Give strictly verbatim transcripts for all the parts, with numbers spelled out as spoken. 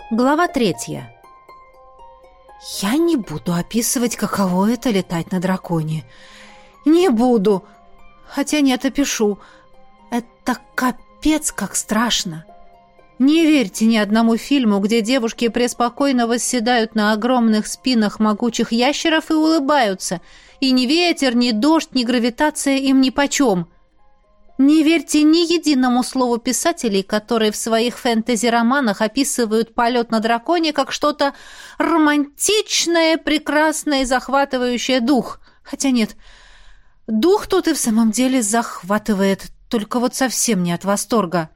Глава третья. Я не буду описывать, каково это летать на драконе. Не буду. Хотя нет, опишу. Это капец как страшно. Не верьте ни одному фильму, где девушки преспокойно восседают на огромных спинах могучих ящеров и улыбаются. И ни ветер, ни дождь, ни гравитация им нипочем. Не верьте ни единому слову писателей, которые в своих фэнтези-романах описывают полет на драконе как что-то романтичное, прекрасное и захватывающее дух. Хотя нет, дух тут и в самом деле захватывает, только вот совсем не от восторга.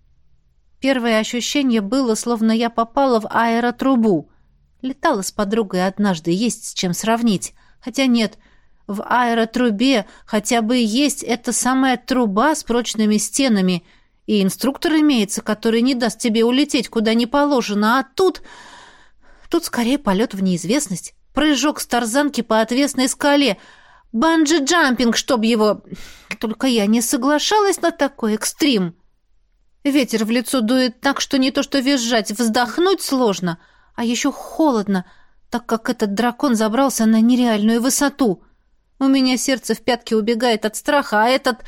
Первое ощущение было, словно я попала в аэротрубу. Летала с подругой однажды, есть с чем сравнить. Хотя нет, в аэротрубе хотя бы есть эта самая труба с прочными стенами, и инструктор имеется, который не даст тебе улететь куда не положено, а тут... Тут скорее полет в неизвестность, прыжок с тарзанки по отвесной скале, банджи-джампинг, чтоб его... Только я не соглашалась на такой экстрим. Ветер в лицо дует так, что не то что визжать, вздохнуть сложно, а еще холодно, так как этот дракон забрался на нереальную высоту. У меня сердце в пятки убегает от страха, а этот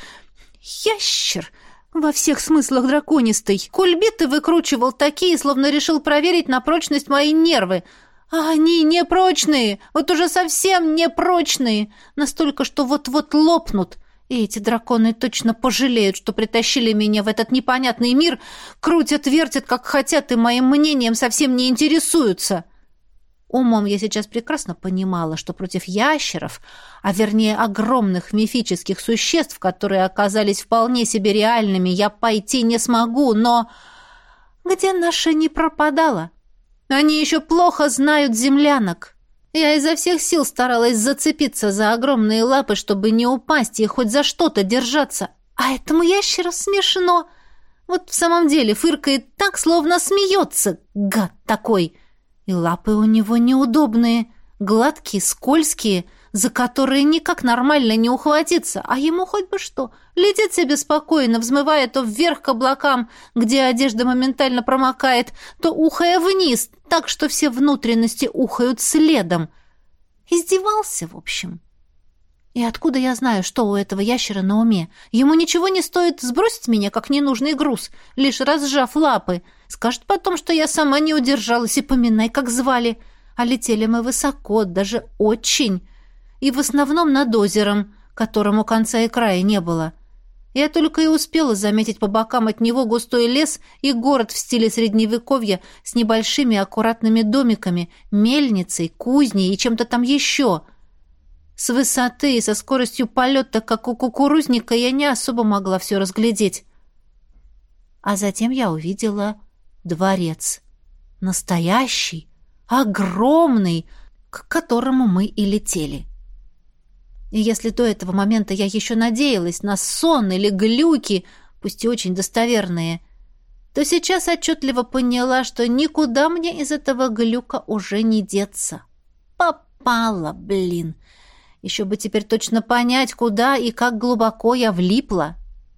ящер во всех смыслах драконистый кульбиты выкручивал такие, словно решил проверить на прочность мои нервы. А они непрочные, вот уже совсем непрочные, настолько, что вот-вот лопнут. И эти драконы точно пожалеют, что притащили меня в этот непонятный мир, крутят-вертят, как хотят, и моим мнением совсем не интересуются. Умом я сейчас прекрасно понимала, что против ящеров, а вернее огромных мифических существ, которые оказались вполне себе реальными, я пойти не смогу, но... Где наша не пропадала? Они еще плохо знают землянок. Я изо всех сил старалась зацепиться за огромные лапы, чтобы не упасть и хоть за что-то держаться. А этому ящеру смешно. Вот в самом деле фыркает так, словно смеется, гад такой. И лапы у него неудобные, гладкие, скользкие, за которые никак нормально не ухватиться, а ему хоть бы что. Летит себе спокойно, взмывая то вверх к облакам, где одежда моментально промокает, то ухая вниз, так что все внутренности ухают следом. Издевался, в общем. И откуда я знаю, что у этого ящера на уме? Ему ничего не стоит сбросить меня, как ненужный груз, лишь разжав лапы. Скажет потом, что я сама не удержалась, и поминай, как звали. А летели мы высоко, даже очень. И в основном над озером, которому конца и края не было. Я только и успела заметить по бокам от него густой лес и город в стиле Средневековья с небольшими аккуратными домиками, мельницей, кузней и чем-то там еще. С высоты и со скоростью полета, как у кукурузника, я не особо могла все разглядеть. А затем я увидела дворец. Настоящий, огромный, к которому мы и летели. И если до этого момента я еще надеялась на сон или глюки, пусть и очень достоверные, то сейчас отчетливо поняла, что никуда мне из этого глюка уже не деться. Попала, блин! Еще бы теперь точно понять, куда и как глубоко я влипла.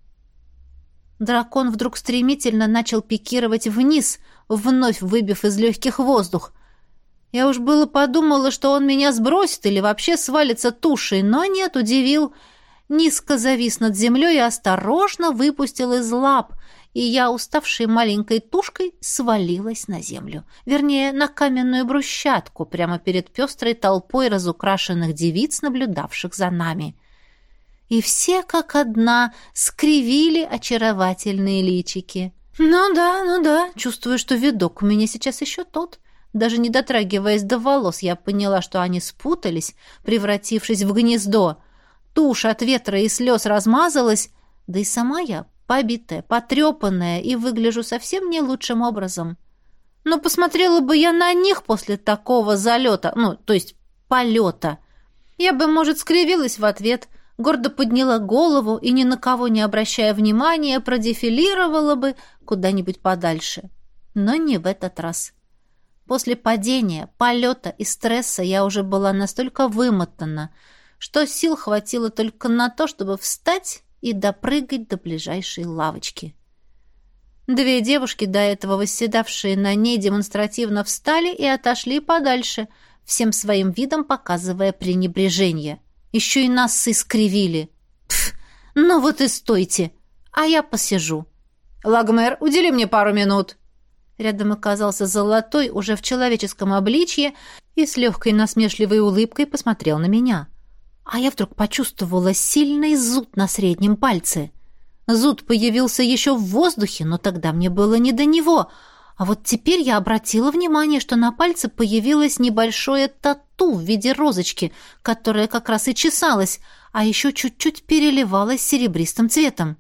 Дракон вдруг стремительно начал пикировать вниз, вновь выбив из легких воздух. Я уж было подумала, что он меня сбросит или вообще свалится тушей, но нет, удивил. Низко завис над землей и осторожно выпустил из лап, и я, уставшей маленькой тушкой, свалилась на землю. Вернее, на каменную брусчатку, прямо перед пестрой толпой разукрашенных девиц, наблюдавших за нами. И все, как одна, скривили очаровательные личики. Ну да, ну да, чувствую, что видок у меня сейчас еще тот. Даже не дотрагиваясь до волос, я поняла, что они спутались, превратившись в гнездо. Тушь от ветра и слез размазалась, да и сама я побитая, потрепанная и выгляжу совсем не лучшим образом. Но посмотрела бы я на них после такого залета, ну, то есть полета. Я бы, может, скривилась в ответ, гордо подняла голову и, ни на кого не обращая внимания, продефилировала бы куда-нибудь подальше. Но не в этот раз. После падения, полета и стресса я уже была настолько вымотана, что сил хватило только на то, чтобы встать и допрыгать до ближайшей лавочки. Две девушки, до этого восседавшие на ней, демонстративно встали и отошли подальше, всем своим видом показывая пренебрежение. Еще и нас искривили. Пф, ну вот и стойте, а я посижу. Лагмер, удели мне пару минут. Рядом оказался Золотой, уже в человеческом обличье, и с легкой насмешливой улыбкой посмотрел на меня. А я вдруг почувствовала сильный зуд на среднем пальце. Зуд появился еще в воздухе, но тогда мне было не до него. А вот теперь я обратила внимание, что на пальце появилось небольшое тату в виде розочки, которая как раз и чесалась, а еще чуть-чуть переливалась серебристым цветом.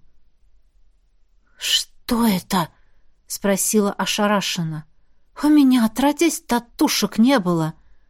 «Что это?» — спросила ошарашенно. «У меня, отродясь, татушек не было».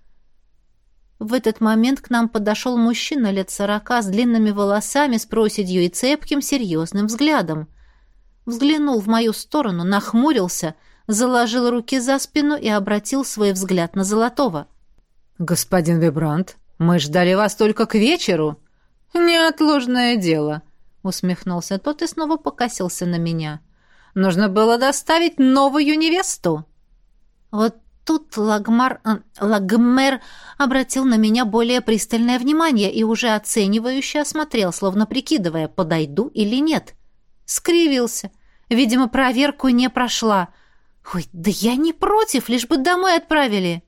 В этот момент к нам подошел мужчина лет сорока с длинными волосами, с проседью и цепким, серьезным взглядом. Взглянул в мою сторону, нахмурился, заложил руки за спину и обратил свой взгляд на Золотого. «Господин Вибрант, мы ждали вас только к вечеру». «Неотложное дело», — усмехнулся тот и снова покосился на меня. «Нужно было доставить новую невесту». Вот тут Лагмар, э, Лагмер обратил на меня более пристальное внимание и уже оценивающе осмотрел, словно прикидывая, подойду или нет. Скривился. Видимо, проверку не прошла. Ой, да я не против, лишь бы домой отправили.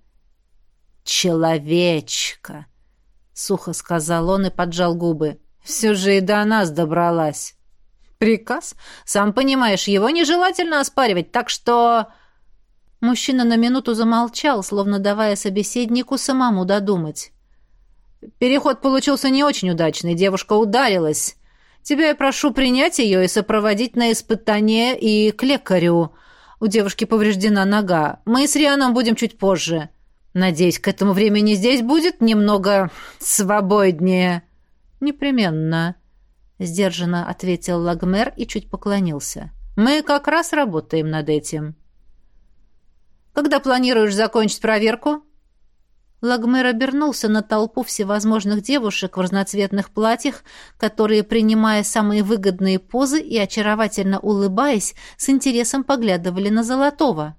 «Человечка», — сухо сказал он и поджал губы, — «все же и до нас добралась». «Приказ? Сам понимаешь, его нежелательно оспаривать, так что...» Мужчина на минуту замолчал, словно давая собеседнику самому додумать. «Переход получился не очень удачный, девушка ударилась. Тебя я прошу принять ее и сопроводить на испытание и к лекарю. У девушки повреждена нога. Мы с Рианом будем чуть позже. Надеюсь, к этому времени здесь будет немного свободнее». «Непременно», — сдержанно ответил Лагмер и чуть поклонился. «Мы как раз работаем над этим». «Когда планируешь закончить проверку?» Лагмер обернулся на толпу всевозможных девушек в разноцветных платьях, которые, принимая самые выгодные позы и очаровательно улыбаясь, с интересом поглядывали на Золотого.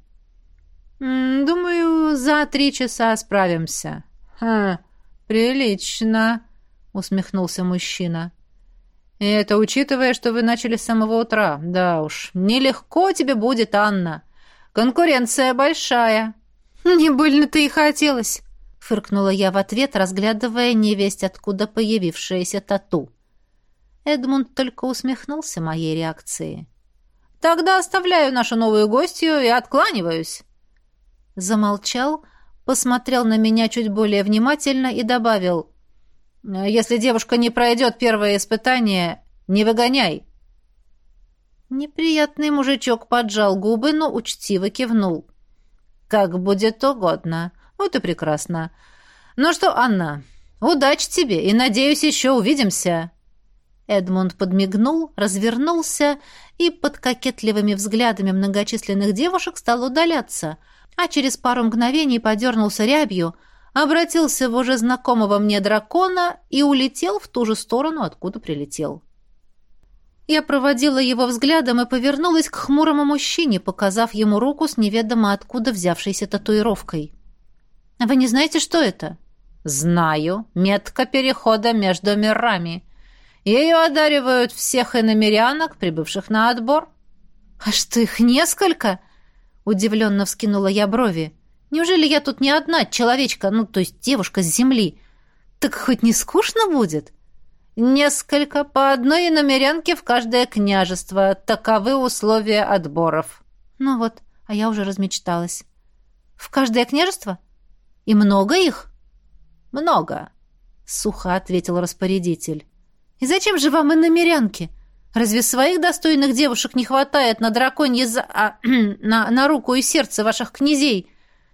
«Думаю, за три часа справимся». «Хм, прилично», — усмехнулся мужчина. «И это учитывая, что вы начали с самого утра. Да уж, нелегко тебе будет, Анна. Конкуренция большая». «Не больно-то и хотелось», — фыркнула я в ответ, разглядывая невесть откуда появившееся тату. Эдмунд только усмехнулся моей реакции. «Тогда оставляю нашу новую гостью и откланиваюсь». Замолчал, посмотрел на меня чуть более внимательно и добавил: «Если девушка не пройдет первое испытание, не выгоняй». Неприятный мужичок поджал губы, но учтиво кивнул. «Как будет угодно. Вот и прекрасно. Ну что, Анна, удачи тебе и, надеюсь, еще увидимся». Эдмунд подмигнул, развернулся и под кокетливыми взглядами многочисленных девушек стал удаляться, а через пару мгновений подернулся рябью, обратился в уже знакомого мне дракона и улетел в ту же сторону, откуда прилетел. Я проводила его взглядом и повернулась к хмурому мужчине, показав ему руку с неведомо откуда взявшейся татуировкой. «Вы не знаете, что это?» «Знаю. Метка перехода между мирами. Ею одаривают всех иномирянок, прибывших на отбор». «А что, их несколько?» — удивленно вскинула я брови. «Неужели я тут не одна человечка, ну, то есть девушка с земли? Так хоть не скучно будет?» «Несколько, по одной иномерянке в каждое княжество. Таковы условия отборов». «Ну вот, а я уже размечталась». «В каждое княжество? И много их?» «Много», — сухо ответил распорядитель. «И зачем же вам иномерянки? Разве своих достойных девушек не хватает на драконье за... а, на, на руку и сердце ваших князей?»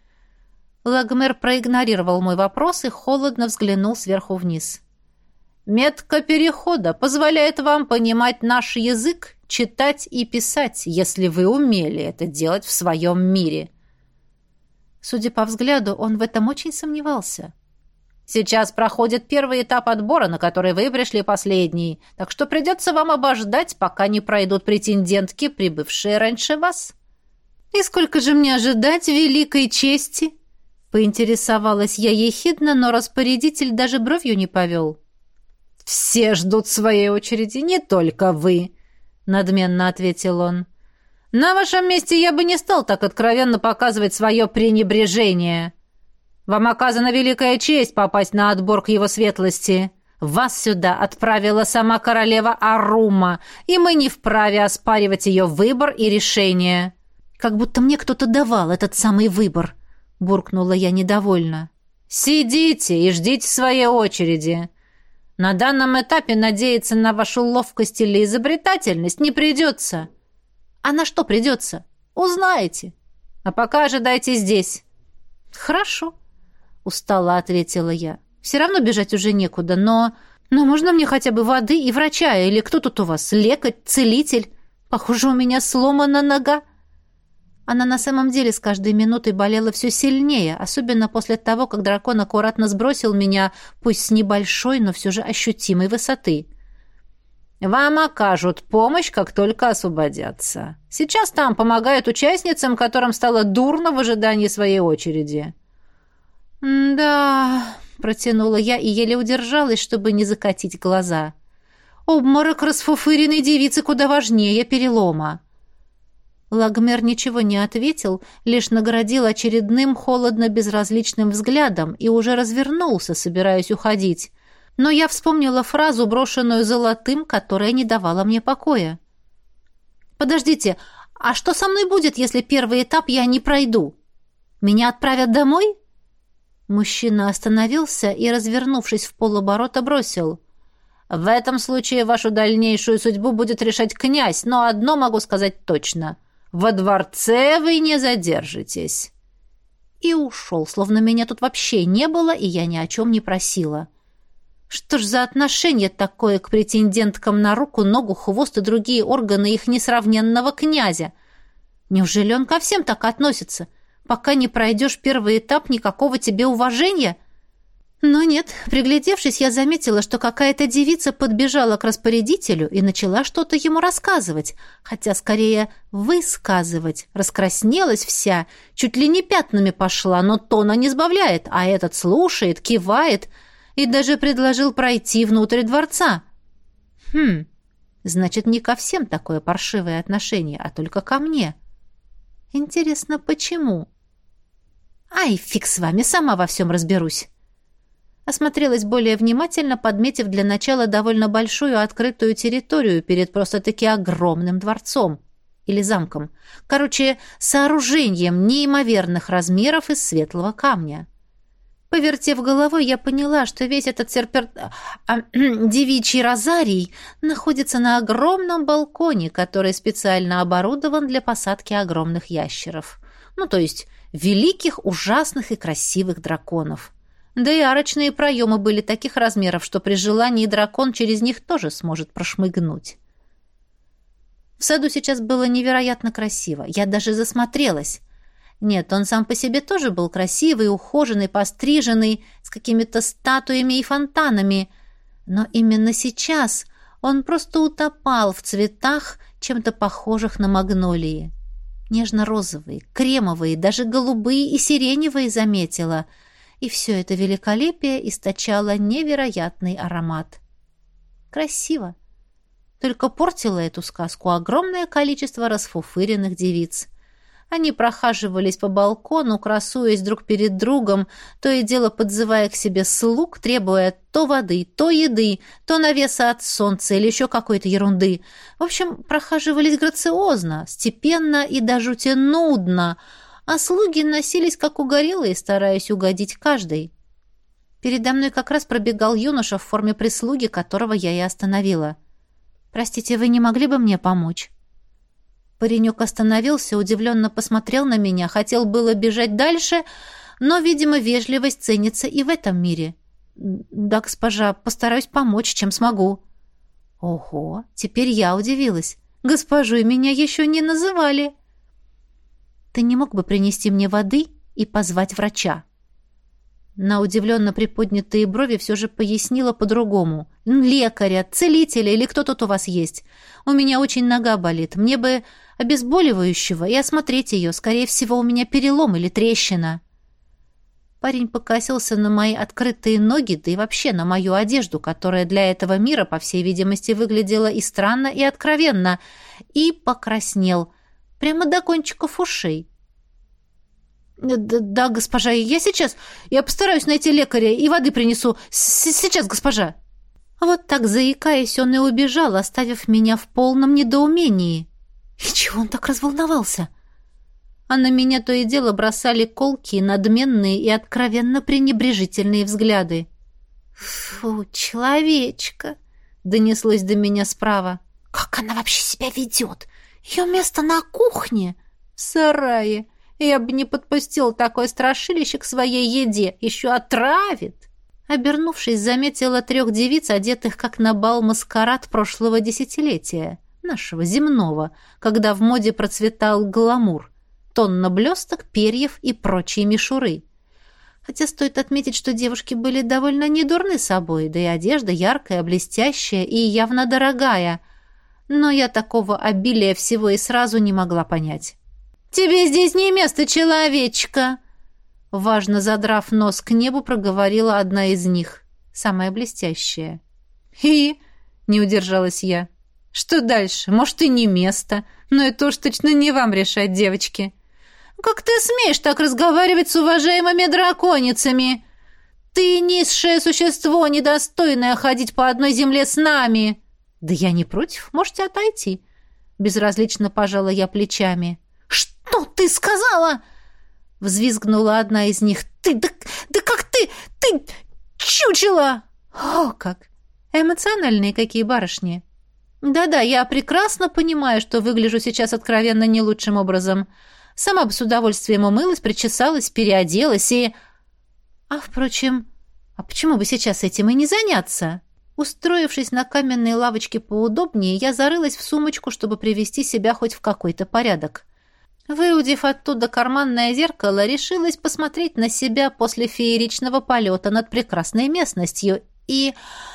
Лагмер проигнорировал мой вопрос и холодно взглянул сверху вниз. «Метка перехода позволяет вам понимать наш язык, читать и писать, если вы умели это делать в своем мире». Судя по взгляду, он в этом очень сомневался. Сейчас проходит первый этап отбора, на который вы пришли последний, так что придется вам обождать, пока не пройдут претендентки, прибывшие раньше вас». «И сколько же мне ожидать великой чести?» Поинтересовалась я ехидно, но распорядитель даже бровью не повел. «Все ждут своей очереди, не только вы», — надменно ответил он. «На вашем месте я бы не стал так откровенно показывать свое пренебрежение. Вам оказана великая честь попасть на отбор к его светлости. Вас сюда отправила сама королева Арума, и мы не вправе оспаривать ее выбор и решение». «Как будто мне кто-то давал этот самый выбор», — буркнула я недовольно. «Сидите и ждите своей очереди. На данном этапе надеяться на вашу ловкость или изобретательность не придется». «А на что придется? Узнаете. А пока ожидайте здесь». «Хорошо», — устало ответила я. «Все равно бежать уже некуда, но... Но можно мне хотя бы воды и врача? Или кто тут у вас? Лекарь, целитель? Похоже, у меня сломана нога». Она на самом деле с каждой минутой болела все сильнее, особенно после того, как дракон аккуратно сбросил меня, пусть с небольшой, но все же ощутимой высоты. «Вам окажут помощь, как только освободятся. Сейчас там помогают участницам, которым стало дурно в ожидании своей очереди». «Да...» — протянула я и еле удержалась, чтобы не закатить глаза. «Обморок расфуфыренной девицы куда важнее перелома». Лагмер ничего не ответил, лишь наградил очередным холодно-безразличным взглядом и уже развернулся, собираясь уходить. Но я вспомнила фразу, брошенную золотым, которая не давала мне покоя. «Подождите, а что со мной будет, если первый этап я не пройду? Меня отправят домой?» Мужчина остановился и, развернувшись в полоборота, бросил: «В этом случае вашу дальнейшую судьбу будет решать князь, но одно могу сказать точно. Во дворце вы не задержитесь». И ушел, словно меня тут вообще не было, и я ни о чем не просила. Что ж за отношение такое к претенденткам на руку, ногу, хвост и другие органы их несравненного князя? Неужели он ко всем так относится? Пока не пройдешь первый этап, никакого тебе уважения? Но нет, приглядевшись, я заметила, что какая-то девица подбежала к распорядителю и начала что-то ему рассказывать, хотя скорее высказывать. Раскраснелась вся, чуть ли не пятнами пошла, но тона не сбавляет, а этот слушает, кивает и даже предложил пройти внутрь дворца. Хм, значит, не ко всем такое паршивое отношение, а только ко мне. Интересно, почему? Ай, фиг с вами, сама во всем разберусь. Осмотрелась более внимательно, подметив для начала довольно большую открытую территорию перед просто-таки огромным дворцом или замком. Короче, сооружением неимоверных размеров из светлого камня. Повертев головой, я поняла, что весь этот серпер... а, девичий розарий находится на огромном балконе, который специально оборудован для посадки огромных ящеров. Ну, то есть великих, ужасных и красивых драконов. Да и арочные проемы были таких размеров, что при желании дракон через них тоже сможет прошмыгнуть. В саду сейчас было невероятно красиво. Я даже засмотрелась. Нет, он сам по себе тоже был красивый, ухоженный, постриженный, с какими-то статуями и фонтанами. Но именно сейчас он просто утопал в цветах, чем-то похожих на магнолии. Нежно-розовые, кремовые, даже голубые и сиреневые заметила — и все это великолепие источало невероятный аромат. Красиво. Только портило эту сказку огромное количество расфуфыренных девиц. Они прохаживались по балкону, красуясь друг перед другом, то и дело подзывая к себе слуг, требуя то воды, то еды, то навеса от солнца или еще какой-то ерунды. В общем, прохаживались грациозно, степенно и до жути нудно, а слуги носились как угорелые, стараясь угодить каждой. Передо мной как раз пробегал юноша в форме прислуги, которого я и остановила. «Простите, вы не могли бы мне помочь?» Паренек остановился, удивленно посмотрел на меня, хотел было бежать дальше, но, видимо, вежливость ценится и в этом мире. «Да, госпожа, постараюсь помочь, чем смогу». «Ого, теперь я удивилась. Госпожу меня еще не называли». «Ты не мог бы принести мне воды и позвать врача?» На удивленно приподнятые брови все же пояснила по-другому. «Лекаря, целителя или кто тут у вас есть? У меня очень нога болит. Мне бы обезболивающего и осмотреть ее. Скорее всего, у меня перелом или трещина». Парень покосился на мои открытые ноги, да и вообще на мою одежду, которая для этого мира, по всей видимости, выглядела и странно, и откровенно, и покраснел, прямо до кончиков ушей. «Да, да, госпожа, я сейчас. Я постараюсь найти лекаря и воды принесу. С Сейчас, госпожа». Вот так, заикаясь, он и убежал, оставив меня в полном недоумении. И чего он так разволновался? А на меня то и дело бросали колкие, надменные и откровенно пренебрежительные взгляды. «Фу, человечка!» — донеслось до меня справа. «Как она вообще себя ведет? Ее место на кухне, в сарае. Я бы не подпустил такое страшилище к своей еде, еще отравит». Обернувшись, заметила трех девиц, одетых как на бал-маскарад прошлого десятилетия, нашего земного, когда в моде процветал гламур. Тонна блесток, перьев и прочие мишуры. Хотя стоит отметить, что девушки были довольно недурны собой, да и одежда яркая, блестящая и явно дорогая. Но я такого обилия всего и сразу не могла понять. «Тебе здесь не место, человечка!» Важно задрав нос к небу, проговорила одна из них, самая блестящая. «И?» — не удержалась я. «Что дальше? Может, и не место, но это уж точно не вам решать, девочки». «Как ты смеешь так разговаривать с уважаемыми драконицами? Ты низшее существо, недостойное ходить по одной земле с нами!» «Да я не против, можете отойти», — безразлично пожала я плечами. «Что ты сказала?» — взвизгнула одна из них. «Ты, да, да как ты, ты чучело!» «О, как! Эмоциональные какие барышни!» «Да-да, я прекрасно понимаю, что выгляжу сейчас откровенно не лучшим образом. Сама бы с удовольствием умылась, причесалась, переоделась и... А, впрочем, а почему бы сейчас этим и не заняться?» Устроившись на каменной лавочке поудобнее, я зарылась в сумочку, чтобы привести себя хоть в какой-то порядок. Выудив оттуда карманное зеркало, решилась посмотреть на себя после фееричного полета над прекрасной местностью. И...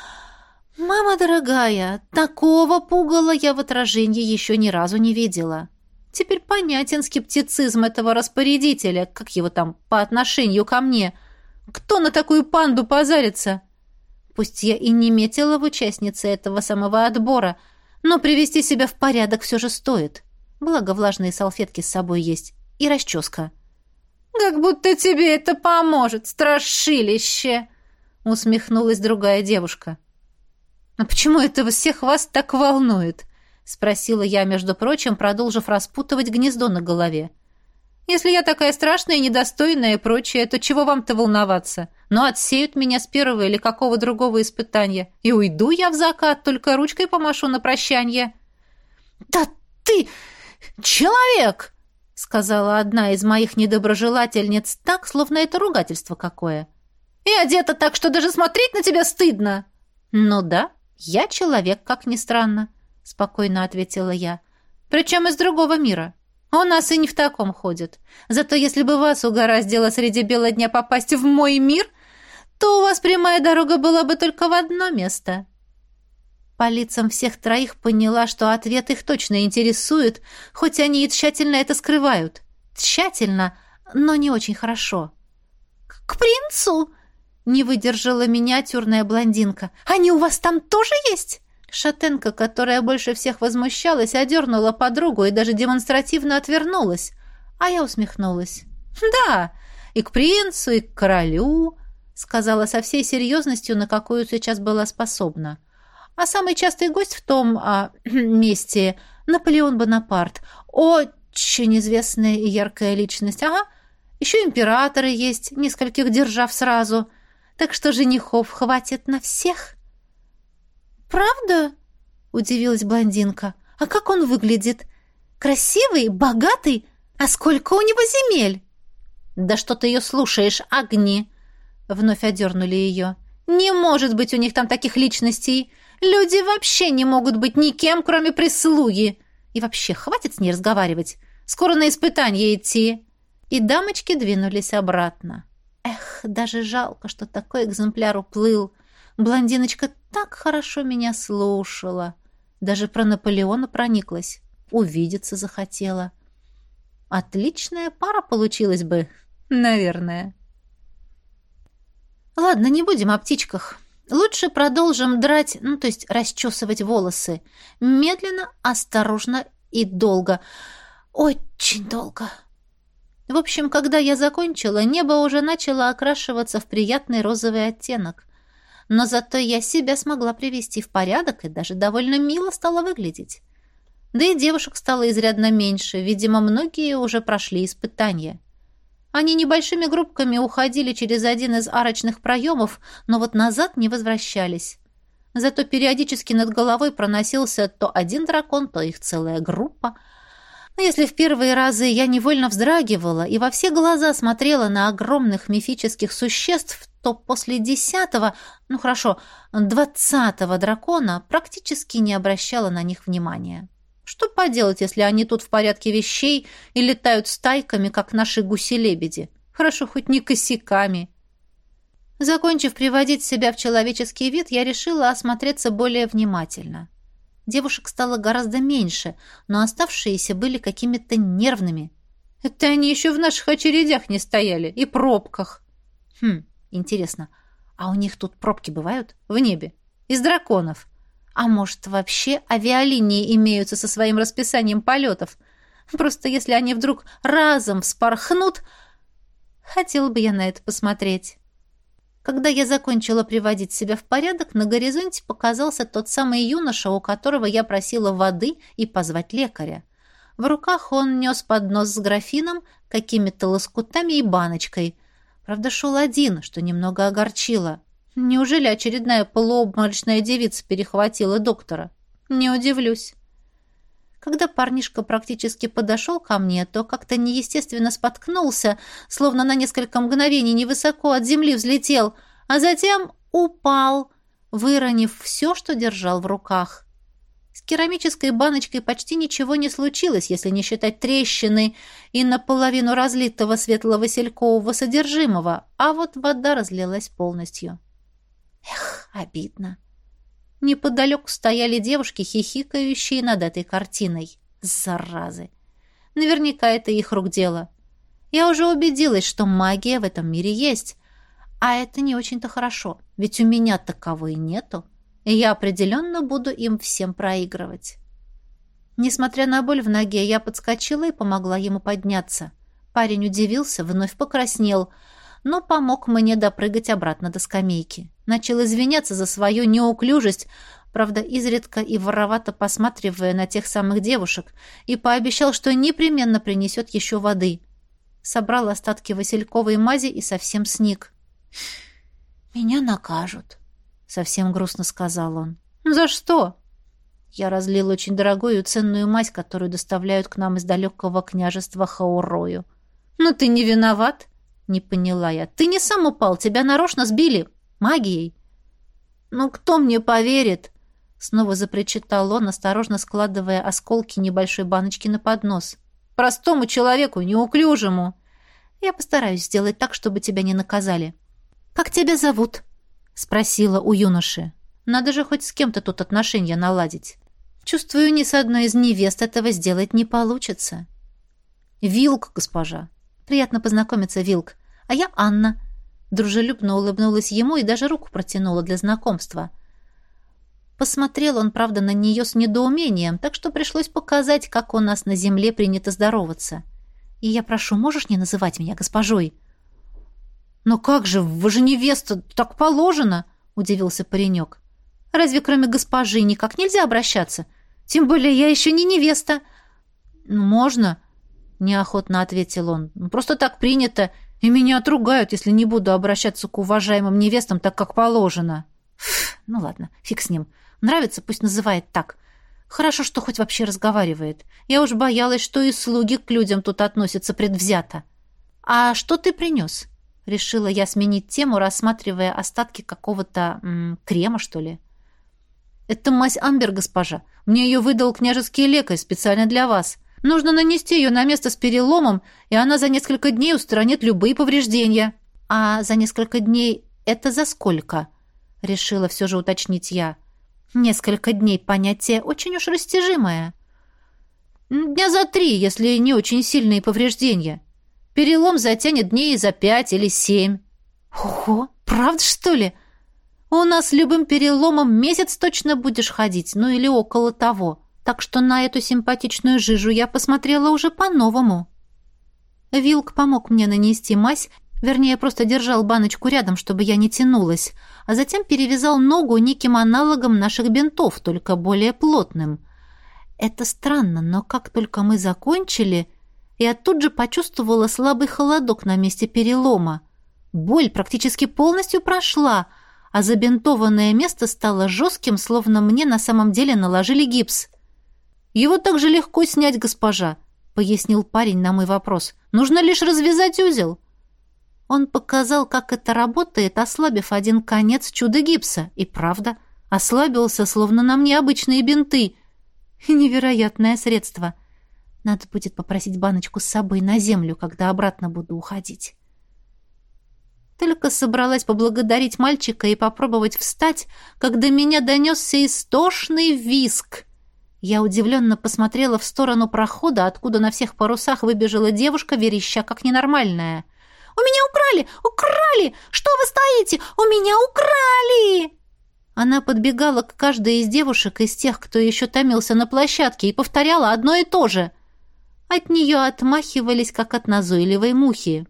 Мама дорогая, такого пугала я в отражении еще ни разу не видела. Теперь понятен скептицизм этого распорядителя, как его там, по отношению ко мне. Кто на такую панду позарится? Пусть я и не метила в участнице этого самого отбора, но привести себя в порядок все же стоит. Благо влажные салфетки с собой есть и расческа. «Как будто тебе это поможет, страшилище!» — усмехнулась другая девушка. «А почему это всех вас так волнует?» — спросила я, между прочим, продолжив распутывать гнездо на голове. «Если я такая страшная, недостойная и прочее, то чего вам-то волноваться? Ну, отсеют меня с первого или какого другого испытания, и уйду я в закат, только ручкой помашу на прощанье». «Да ты человек!» — сказала одна из моих недоброжелательниц так, словно это ругательство какое. «И одета так, что даже смотреть на тебя стыдно!» «Ну да, я человек, как ни странно», — спокойно ответила я. «Причем из другого мира. У нас и не в таком ходят. Зато если бы вас угораздило среди бела дня попасть в мой мир, то у вас прямая дорога была бы только в одно место». По лицам всех троих поняла, что ответ их точно интересует, хоть они и тщательно это скрывают. Тщательно, но не очень хорошо. «К принцу!» — не выдержала миниатюрная блондинка. «Они у вас там тоже есть?» Шатенка, которая больше всех возмущалась, одернула подругу и даже демонстративно отвернулась. А я усмехнулась. «Да, и к принцу, и к королю», — сказала со всей серьезностью, на какую сейчас была способна. А самый частый гость в том а, месте — Наполеон Бонапарт. Очень известная и яркая личность. Ага, еще императоры есть, нескольких держав сразу. Так что женихов хватит на всех. «Правда?» — удивилась блондинка. «А как он выглядит? Красивый, богатый? А сколько у него земель?» «Да что ты ее слушаешь, огни!» — вновь одернули ее. «Не может быть у них там таких личностей. Люди вообще не могут быть никем, кроме прислуги. И вообще, хватит с ней разговаривать. Скоро на испытание идти». И дамочки двинулись обратно. Эх! даже жалко, что такой экземпляр уплыл. Блондиночка так хорошо меня слушала. Даже про Наполеона прониклась. Увидеться захотела. Отличная пара получилась бы, наверное. Ладно, не будем о птичках. Лучше продолжим драть, ну, то есть расчесывать волосы. Медленно, осторожно и долго. Очень долго. В общем, когда я закончила, небо уже начало окрашиваться в приятный розовый оттенок. Но зато я себя смогла привести в порядок и даже довольно мило стала выглядеть. Да и девушек стало изрядно меньше, видимо, многие уже прошли испытания. Они небольшими группками уходили через один из арочных проемов, но вот назад не возвращались. Зато периодически над головой проносился то один дракон, то их целая группа. Но если в первые разы я невольно вздрагивала и во все глаза смотрела на огромных мифических существ, то после десятого, ну хорошо, двадцатого дракона практически не обращала на них внимания. Что поделать, если они тут в порядке вещей и летают стайками, как наши гуси-лебеди? Хорошо, хоть не косяками. Закончив приводить себя в человеческий вид, я решила осмотреться более внимательно. Девушек стало гораздо меньше, но оставшиеся были какими-то нервными. Это они еще в наших очередях не стояли и пробках. Хм, интересно, а у них тут пробки бывают? В небе? Из драконов? А может, вообще авиалинии имеются со своим расписанием полетов? Просто если они вдруг разом вспорхнут, хотела бы я на это посмотреть. Когда я закончила приводить себя в порядок, на горизонте показался тот самый юноша, у которого я просила воды и позвать лекаря. В руках он нес поднос с графином, какими-то лоскутами и баночкой. Правда, шел один, что немного огорчило. Неужели очередная полуобморочная девица перехватила доктора? Не удивлюсь. Когда парнишка практически подошел ко мне, то как-то неестественно споткнулся, словно на несколько мгновений невысоко от земли взлетел, а затем упал, выронив все, что держал в руках. С керамической баночкой почти ничего не случилось, если не считать трещины и наполовину разлитого светло-василькового содержимого, а вот вода разлилась полностью. Эх, обидно. Неподалеку стояли девушки, хихикающие над этой картиной. Заразы! Наверняка это их рук дело. Я уже убедилась, что магия в этом мире есть. А это не очень-то хорошо, ведь у меня таковой нету, и я определенно буду им всем проигрывать. Несмотря на боль в ноге, я подскочила и помогла ему подняться. Парень удивился, вновь покраснел, но помог мне допрыгать обратно до скамейки. Начал извиняться за свою неуклюжесть, правда, изредка и воровато посматривая на тех самых девушек, и пообещал, что непременно принесет еще воды. Собрал остатки васильковой мази и совсем сник. «Меня накажут», — совсем грустно сказал он. «За что?» Я разлил очень дорогую и ценную мазь, которую доставляют к нам из далекого княжества Хаурою. «Ну ты не виноват?» — не поняла я. «Ты не сам упал, тебя нарочно сбили. Магией». «Ну кто мне поверит?» — снова запричитал он, осторожно складывая осколки небольшой баночки на поднос. «Простому человеку, неуклюжему. Я постараюсь сделать так, чтобы тебя не наказали». «Как тебя зовут?» — спросила у юноши. «Надо же хоть с кем-то тут отношения наладить. Чувствую, ни с одной из невест этого сделать не получится». «Вилк, госпожа». «Приятно познакомиться, Вилк. А я Анна». Дружелюбно улыбнулась ему и даже руку протянула для знакомства. Посмотрел он, правда, на нее с недоумением, так что пришлось показать, как у нас на земле принято здороваться. «И я прошу, можешь не называть меня госпожой?» «Но как же, вы же невеста, так положено!» — удивился паренек. «Разве кроме госпожи никак нельзя обращаться? Тем более я еще не невеста». «Ну, можно», — неохотно ответил он. «Ну, просто так принято, и меня отругают, если не буду обращаться к уважаемым невестам так, как положено». Фу, ну ладно, фиг с ним. Нравится, пусть называет так. Хорошо, что хоть вообще разговаривает. Я уж боялась, что и слуги к людям тут относятся предвзято. «А что ты принес?» Решила я сменить тему, рассматривая остатки какого-то м, крема, что ли. «Это мазь Амбер, госпожа. Мне ее выдал княжеский лекарь специально для вас. Нужно нанести ее на место с переломом, и она за несколько дней устранит любые повреждения». «А за несколько дней это за сколько?» — решила все же уточнить я. «Несколько дней — понятие очень уж растяжимое». «Дня за три, если не очень сильные повреждения. Перелом затянет дней за пять или семь». «Ого, правда, что ли? У нас любым переломом месяц точно будешь ходить, ну или около того. Так что на эту симпатичную жижу я посмотрела уже по-новому». Вилк помог мне нанести мазь, вернее, просто держал баночку рядом, чтобы я не тянулась, а затем перевязал ногу неким аналогом наших бинтов, только более плотным. Это странно, но как только мы закончили, я тут же почувствовала слабый холодок на месте перелома. Боль практически полностью прошла, а забинтованное место стало жестким, словно мне на самом деле наложили гипс. «Его так же легко снять, госпожа», — пояснил парень на мой вопрос. «Нужно лишь развязать узел». Он показал, как это работает, ослабив один конец чудо-гипса. И правда, ослабился, словно на мне обычные бинты. Невероятное средство. Надо будет попросить баночку с собой на землю, когда обратно буду уходить. Только собралась поблагодарить мальчика и попробовать встать, когда меня донесся истошный визг. Я удивленно посмотрела в сторону прохода, откуда на всех парусах выбежала девушка, вереща как ненормальная. «У меня украли! Украли! Что вы стоите? У меня украли!» Она подбегала к каждой из девушек из тех, кто еще томился на площадке, и повторяла одно и то же. От нее отмахивались, как от назойливой мухи.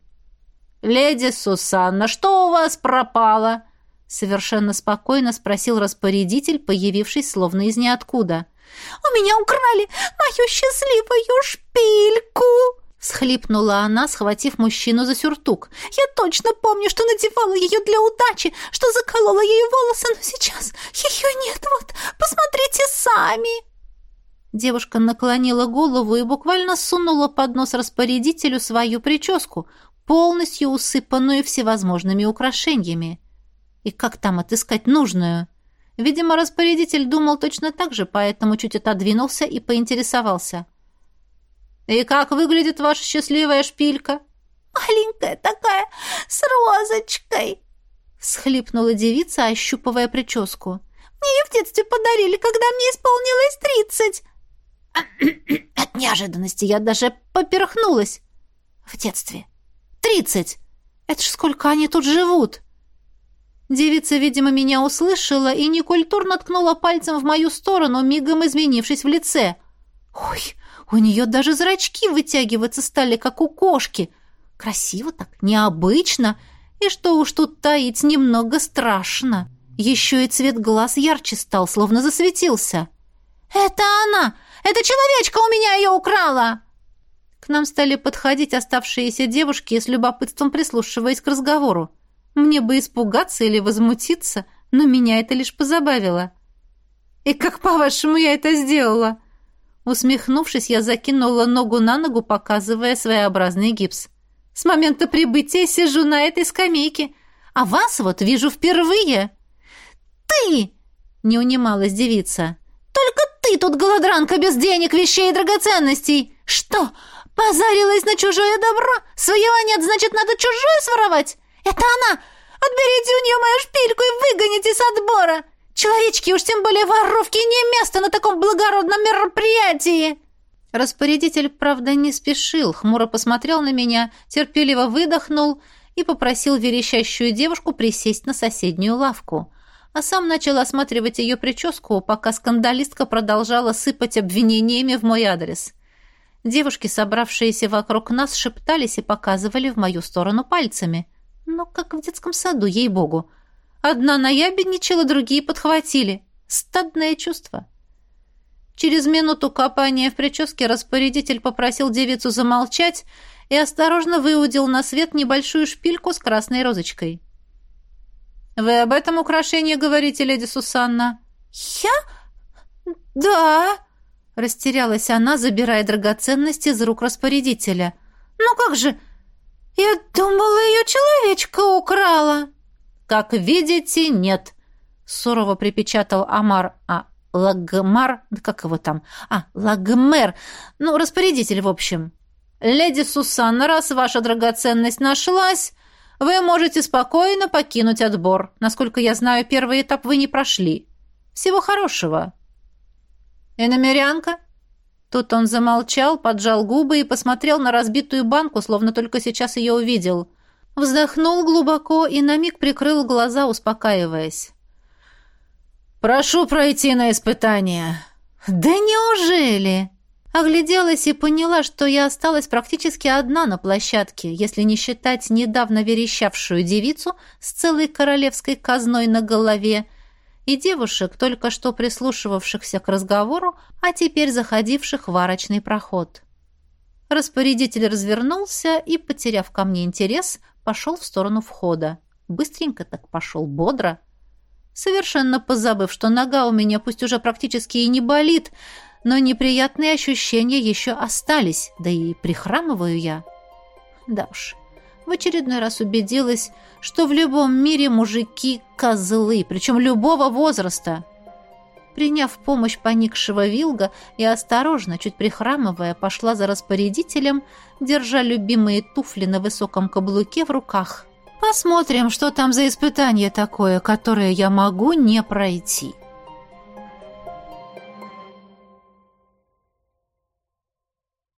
«Леди Сусанна, что у вас пропало?» Совершенно спокойно спросил распорядитель, появившись словно из ниоткуда. «У меня украли мою счастливую шпильку!» Всхлипнула она, схватив мужчину за сюртук. «Я точно помню, что надевала ее для удачи, что заколола ей волосы, но сейчас ее нет, вот, посмотрите сами!» Девушка наклонила голову и буквально сунула под нос распорядителю свою прическу, полностью усыпанную всевозможными украшениями. И как там отыскать нужную? Видимо, распорядитель думал точно так же, поэтому чуть отодвинулся и поинтересовался. «И как выглядит ваша счастливая шпилька?» «Маленькая такая, с розочкой», — всхлипнула девица, ощупывая прическу. «Мне ее в детстве подарили, когда мне исполнилось тридцать». От неожиданности я даже поперхнулась. В детстве. Тридцать! Это ж сколько они тут живут! Девица, видимо, меня услышала и некультурно ткнула пальцем в мою сторону, мигом изменившись в лице. «Ой, у нее даже зрачки вытягиваться стали, как у кошки. Красиво так, необычно, и что уж тут таить, немного страшно. Еще и цвет глаз ярче стал, словно засветился. «Это она! Эта человечка у меня ее украла!» К нам стали подходить оставшиеся девушки, с любопытством прислушиваясь к разговору. Мне бы испугаться или возмутиться, но меня это лишь позабавило. «И как, по-вашему, я это сделала?» Усмехнувшись, я закинула ногу на ногу, показывая своеобразный гипс. «С момента прибытия сижу на этой скамейке, а вас вот вижу впервые». «Ты!» — не унималась девица. «Только ты тут голодранка без денег, вещей и драгоценностей! Что, позарилась на чужое добро? Своего нет, значит, надо чужое своровать? Это она! Отберите у нее мою шпильку и выгоните с отбора! Человечки, уж тем более воровки, не место на таком благородном мероприятии!» Распорядитель, правда, не спешил, хмуро посмотрел на меня, терпеливо выдохнул и попросил верещащую девушку присесть на соседнюю лавку, а сам начал осматривать ее прическу, пока скандалистка продолжала сыпать обвинениями в мой адрес. Девушки, собравшиеся вокруг нас, шептались и показывали в мою сторону пальцами. Ну, как в детском саду, ей-богу. Одна наябедничала, другие подхватили. Стадное чувство. Через минуту копания в прическе распорядитель попросил девицу замолчать и осторожно выудил на свет небольшую шпильку с красной розочкой. «Вы об этом украшении говорите, леди Сусанна?» «Я? Да!» — растерялась она, забирая драгоценности из рук распорядителя. «Ну как же? Я думала, ее человечка украла!» «Как видите, нет», — сурово припечатал Амар, а Лагмар, как его там, а, Лагмер, ну, распорядитель, в общем. «Леди Сусанна, раз ваша драгоценность нашлась, Вы можете спокойно покинуть отбор. Насколько я знаю, первый этап вы не прошли. Всего хорошего. Иномерянка?» Тут он замолчал, поджал губы и посмотрел на разбитую банку, словно только сейчас ее увидел. Вздохнул глубоко и на миг прикрыл глаза, успокаиваясь. «Прошу пройти на испытание». «Да неужели?» Огляделась и поняла, что я осталась практически одна на площадке, если не считать недавно верещавшую девицу с целой королевской казной на голове и девушек, только что прислушивавшихся к разговору, а теперь заходивших в арочный проход. Распорядитель развернулся и, потеряв ко мне интерес, пошел в сторону входа. Быстренько так пошел, бодро. Совершенно позабыв, что нога у меня пусть уже практически и не болит, но неприятные ощущения еще остались, да и прихрамываю я. Да уж, в очередной раз убедилась, что в любом мире мужики – козлы, причем любого возраста. Приняв помощь поникшего Вилга, я осторожно, чуть прихрамывая, пошла за распорядителем, держа любимые туфли на высоком каблуке в руках. Посмотрим, что там за испытание такое, которое я могу не пройти.